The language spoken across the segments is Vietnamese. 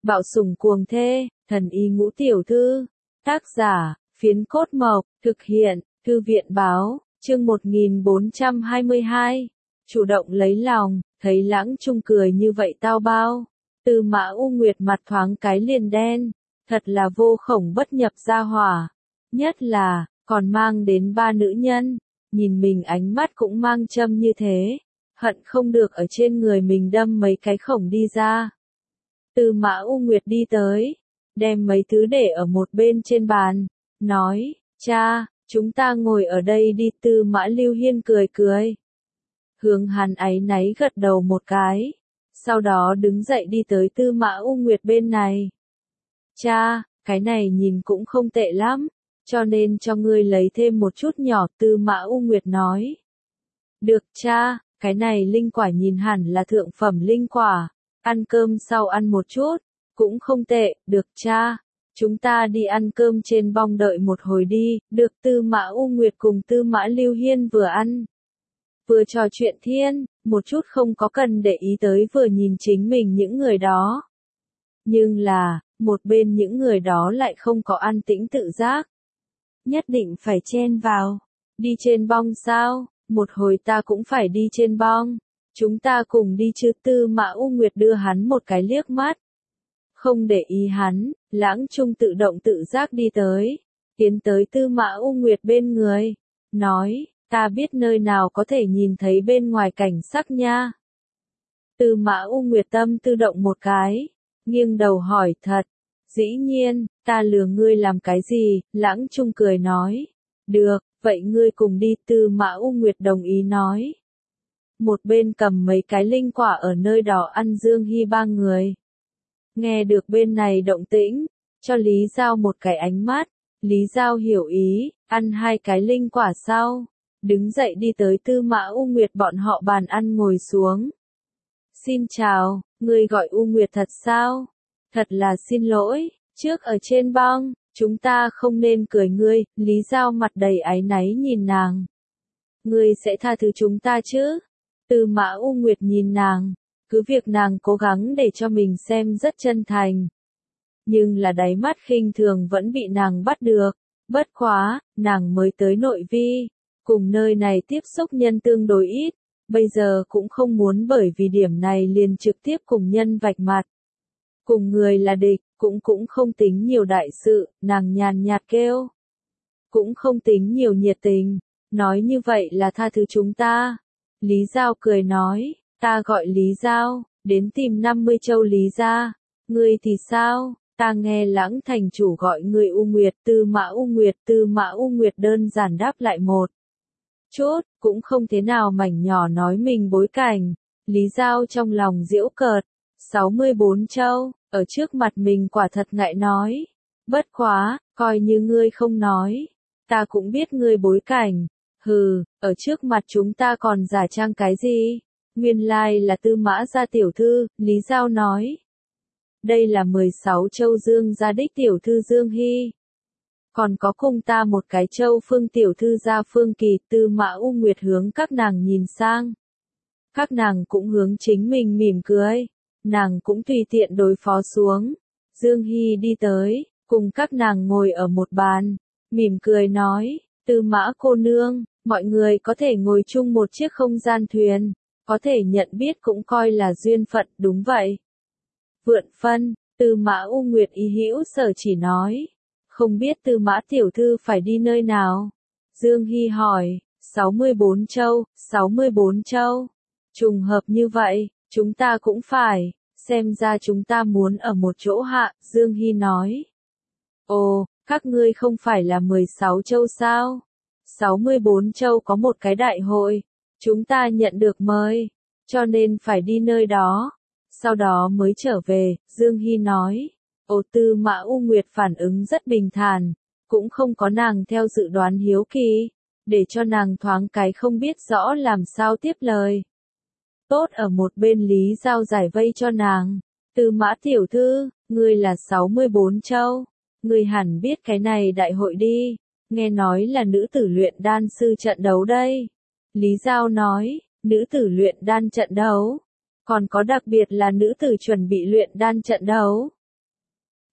Bạo sủng cuồng thê, thần y ngũ tiểu thư. Tác giả, Phiến Cốt Mộc, thực hiện, Thư viện báo, chương 1422. Chủ động lấy lòng, thấy Lãng Trung cười như vậy tao bao. Tư Mã U Nguyệt mặt thoáng cái liền đen, thật là vô khổng bất nhập gia hỏa. Nhất là, còn mang đến 3 nữ nhân, nhìn mình ánh mắt cũng mang châm như thế, hận không được ở trên người mình đâm mấy cái khổng đi ra. Tư Mã U Nguyệt đi tới, đem mấy thứ để ở một bên trên bàn, nói, cha, chúng ta ngồi ở đây đi. Tư Mã Lưu Hiên cười cười. Hướng hắn áy náy gật đầu một cái, sau đó đứng dậy đi tới Tư Mã U Nguyệt bên này. Cha, cái này nhìn cũng không tệ lắm, cho nên cho ngươi lấy thêm một chút nhỏ. Tư Mã U Nguyệt nói. Được cha, cái này linh quả nhìn hẳn là thượng phẩm linh quả, ăn cơm sau ăn một chút, cũng không tệ. Được cha, chúng ta đi ăn cơm trên bong đợi một hồi đi. Được. Tư Mã U Nguyệt cùng Tư Mã Lưu Hiên vừa ăn, vừa trò chuyện thiên, một chút không có cần để ý tới vừa nhìn chính mình những người đó. Nhưng là, một bên những người đó lại không có an tĩnh tự giác. Nhất định phải chen vào. Đi trên bong sao? Một hồi ta cũng phải đi trên bong. Chúng ta cùng đi chứ. Tư Mã U Nguyệt đưa hắn một cái liếc mắt. Không để ý hắn, Lãng Trung tự động tự giác đi tới. Tiến tới Tư Mã U Nguyệt bên người. Nói, ta biết nơi nào có thể nhìn thấy bên ngoài cảnh sắc nha. Tư Mã U Nguyệt tâm tự động một cái. Nghiêng đầu hỏi thật. Dĩ nhiên, ta lừa ngươi làm cái gì? Lãng Trung cười nói. Được, vậy ngươi cùng đi. Tư Mã U Nguyệt đồng ý nói. Một bên cầm mấy cái linh quả ở nơi đó ăn. Dương Hy 3 người. Nghe được bên này động tĩnh, cho Lý Giao một cái ánh mắt. Lý Giao hiểu ý, ăn 2 cái linh quả sau, đứng dậy đi tới Tư Mã U Nguyệt bọn họ bàn ăn ngồi xuống. Xin chào, ngươi gọi U Nguyệt thật sao? Thật là xin lỗi, trước ở trên bong, chúng ta không nên cười ngươi. Lý Giao mặt đầy áy náy nhìn nàng. Ngươi sẽ tha thứ chúng ta chứ? Tư Mã U Nguyệt nhìn nàng, cứ việc nàng cố gắng để cho mình xem rất chân thành. Nhưng là đáy mắt khinh thường vẫn bị nàng bắt được. Bất quá, nàng mới tới nội vi, cùng nơi này tiếp xúc nhân tương đối ít, bây giờ cũng không muốn bởi vì điểm này liền trực tiếp cùng nhân vạch mặt. Cùng người là địch, cũng không tính nhiều đại sự. Nàng nhàn nhạt kêu. Cũng không tính nhiều nhiệt tình, nói như vậy là tha thứ chúng ta. Lý Giao cười nói, ta gọi Lý Giao, đến tìm 50 châu Lý gia. Ngươi thì sao? Ta nghe Lãng thành chủ gọi ngươi U Nguyệt. Tư Mã U Nguyệt. Tư Mã U Nguyệt đơn giản đáp lại một chút, cũng không thế nào mảnh nhỏ nói mình bối cảnh. Lý Giao trong lòng giễu cợt. 64 châu, ở trước mặt mình quả thật ngại nói. Bất quá, coi như ngươi không nói, ta cũng biết ngươi bối cảnh. Hừ, ở trước mặt chúng ta còn giả trang cái gì? Nguyên lai là Tư Mã gia tiểu thư. Lý Giao nói. Đây là 16 châu Dương gia đích tiểu thư Dương Hy. Còn có cùng ta một cái châu Phương tiểu thư gia Phương Kỳ. Tư Mã U Nguyệt hướng các nàng nhìn sang. Các nàng cũng hướng chính mình mỉm cười. Nàng cũng tùy tiện đối phó xuống. Dương Hy đi tới, cùng các nàng ngồi ở một bàn, mỉm cười nói, Tư Mã cô nương, mọi người có thể ngồi chung một chiếc không gian thuyền, có thể nhận biết cũng coi là duyên phận. Đúng vậy. Vượn phân. Tư Mã U Nguyệt ý hữu sở chỉ nói. Không biết Tư Mã tiểu thư phải đi nơi nào? Dương Hy hỏi. 64 châu. 64 châu. Trùng hợp như vậy, chúng ta cũng phải. Xem ra chúng ta muốn ở một chỗ hạ. Dương Hy nói. Ồ, các ngươi không phải là 16 châu sao? 64 châu có một cái đại hội. Chúng ta nhận được mời, cho nên phải đi nơi đó. Sau đó mới trở về. Dương Hy nói. Ồ. Tư Mã U Nguyệt phản ứng rất bình thản, cũng không có nàng theo dự đoán hiếu kỳ, để cho nàng thoáng cái không biết rõ làm sao tiếp lời. Tốt. Ở một bên Lý Giao giải vây cho nàng. Tư Mã tiểu thư, ngươi là 64 châu. Ngươi hẳn biết cái này đại hội đi. Nghe nói là nữ tử luyện đan sư trận đấu đây. Lý Giao nói, nữ tử luyện đan trận đấu. Còn có đặc biệt là nữ tử chuẩn bị luyện đan trận đấu.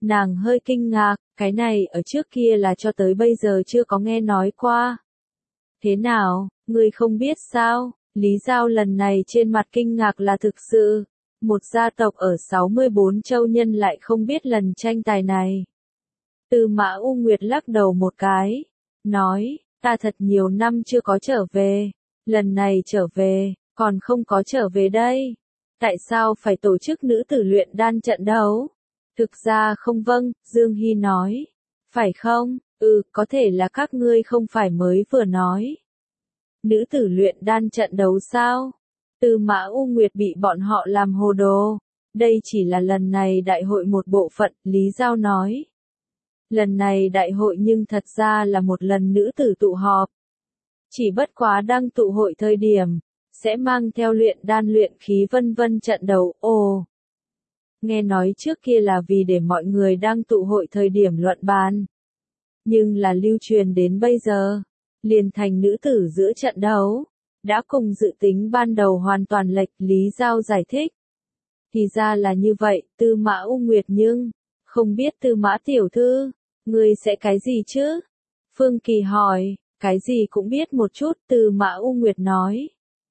Nàng hơi kinh ngạc, cái này ở trước kia là cho tới bây giờ chưa có nghe nói qua. Thế nào, ngươi không biết sao? Lý Giao lần này trên mặt kinh ngạc là thực sự. Một gia tộc ở 64 châu nhân lại không biết lần tranh tài này. Tư Mã U Nguyệt lắc đầu một cái, nói, ta thật nhiều năm chưa có trở về, lần này trở về, còn không có trở về đây. Tại sao phải tổ chức nữ tử luyện đan trận đấu? Thực ra không vâng, Dương Hy nói. Phải không? Có thể là các ngươi không phải mới vừa nói. Nữ tử luyện đan trận đấu sao? Tư Mã U Nguyệt bị bọn họ làm hồ đồ. Đây chỉ là lần này đại hội một bộ phận, Lý Giao nói. Lần này đại hội nhưng thật ra là một lần nữ tử tụ họp. Chỉ bất quá đang tụ hội thời điểm, sẽ mang theo luyện đan luyện khí vân vân trận đấu. Ồ! Nghe nói trước kia là vì để mọi người đang tụ hội thời điểm luận bàn. Nhưng là lưu truyền đến bây giờ, liền thành nữ tử giữa trận đấu. Đã cùng dự tính ban đầu hoàn toàn lệch, Lý Giao giải thích. Thì ra là như vậy, Tư Mã U Nguyệt nhưng, không biết Tư Mã tiểu thư, ngươi sẽ cái gì chứ? Phương Kỳ hỏi, cái gì cũng biết một chút, Tư Mã U Nguyệt nói.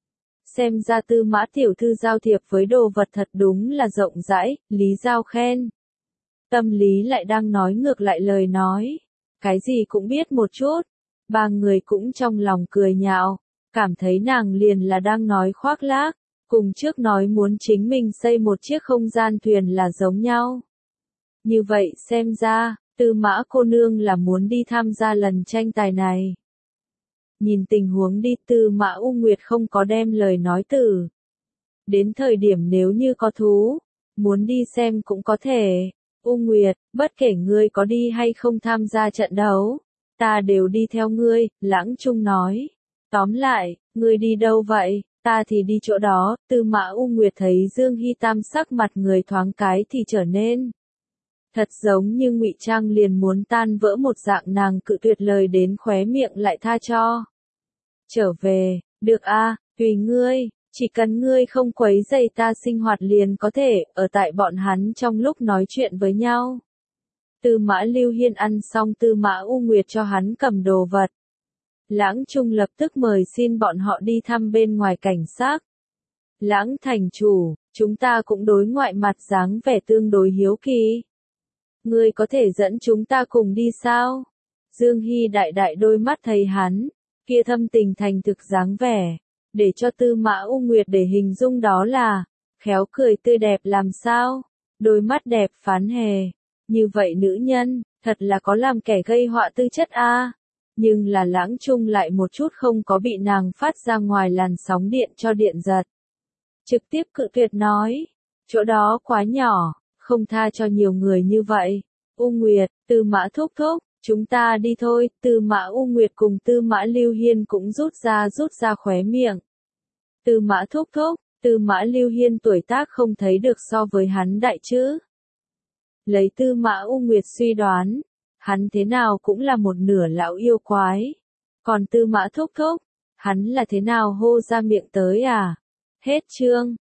Xem ra Tư Mã tiểu thư giao thiệp với đồ vật thật đúng là rộng rãi, Lý Giao khen. Tâm lý lại đang nói ngược lại lời nói. Cái gì cũng biết một chút. Ba người cũng trong lòng cười nhạo. Cảm thấy nàng liền là đang nói khoác lác. Cùng trước nói muốn chính mình xây một chiếc không gian thuyền là giống nhau. Như vậy xem ra, Tư Mã cô nương là muốn đi tham gia lần tranh tài này. Nhìn tình huống đi, Tư Mã U Nguyệt không có đem lời nói từ. Đến thời điểm nếu như có thú, muốn đi xem cũng có thể. U Nguyệt, bất kể ngươi có đi hay không tham gia trận đấu, ta đều đi theo ngươi, Lãng Trung nói. Tóm lại, ngươi đi đâu vậy, ta thì đi chỗ đó. Tư Mã U Nguyệt thấy Dương Hy Tam sắc mặt người thoáng cái thì trở nên. Thật giống như ngụy trang liền muốn tan vỡ một dạng, nàng cự tuyệt lời đến khóe miệng lại tha cho. Trở về, được a, tùy ngươi, chỉ cần ngươi không quấy rầy ta sinh hoạt liền có thể, ở tại bọn hắn trong lúc nói chuyện với nhau. Tư Mã Lưu Hiên ăn xong, Tư Mã U Nguyệt cho hắn cầm đồ vật. Lãng Trung lập tức mời xin bọn họ đi thăm bên ngoài cảnh sát. Lãng thành chủ, chúng ta cũng đối ngoại mặt dáng vẻ tương đối hiếu kỳ. Ngươi có thể dẫn chúng ta cùng đi sao? Dương Hy đại đại đôi mắt thấy hắn, kia thâm tình thành thực dáng vẻ, để cho Tư Mã U Nguyệt để hình dung đó là, khéo cười tươi đẹp làm sao, đôi mắt đẹp phán hề. Như vậy nữ nhân, thật là có làm kẻ gây họa tư chất a. Nhưng là Lãng Trung lại một chút không có bị nàng phát ra ngoài làn sóng điện cho điện giật. Trực tiếp cự tuyệt nói, chỗ đó quá nhỏ, không tha cho nhiều người như vậy. U Nguyệt, Tư Mã thúc thúc, chúng ta đi thôi. Tư Mã U Nguyệt cùng Tư Mã Lưu Hiên cũng rút ra khóe miệng. Tư Mã thúc thúc, Tư Mã Lưu Hiên tuổi tác không thấy được so với hắn đại chứ. Lấy Tư Mã U Nguyệt suy đoán, hắn thế nào cũng là một nửa lão yêu quái. Còn Tư Mã thúc thúc, hắn là thế nào hô ra miệng tới à? Hết chương.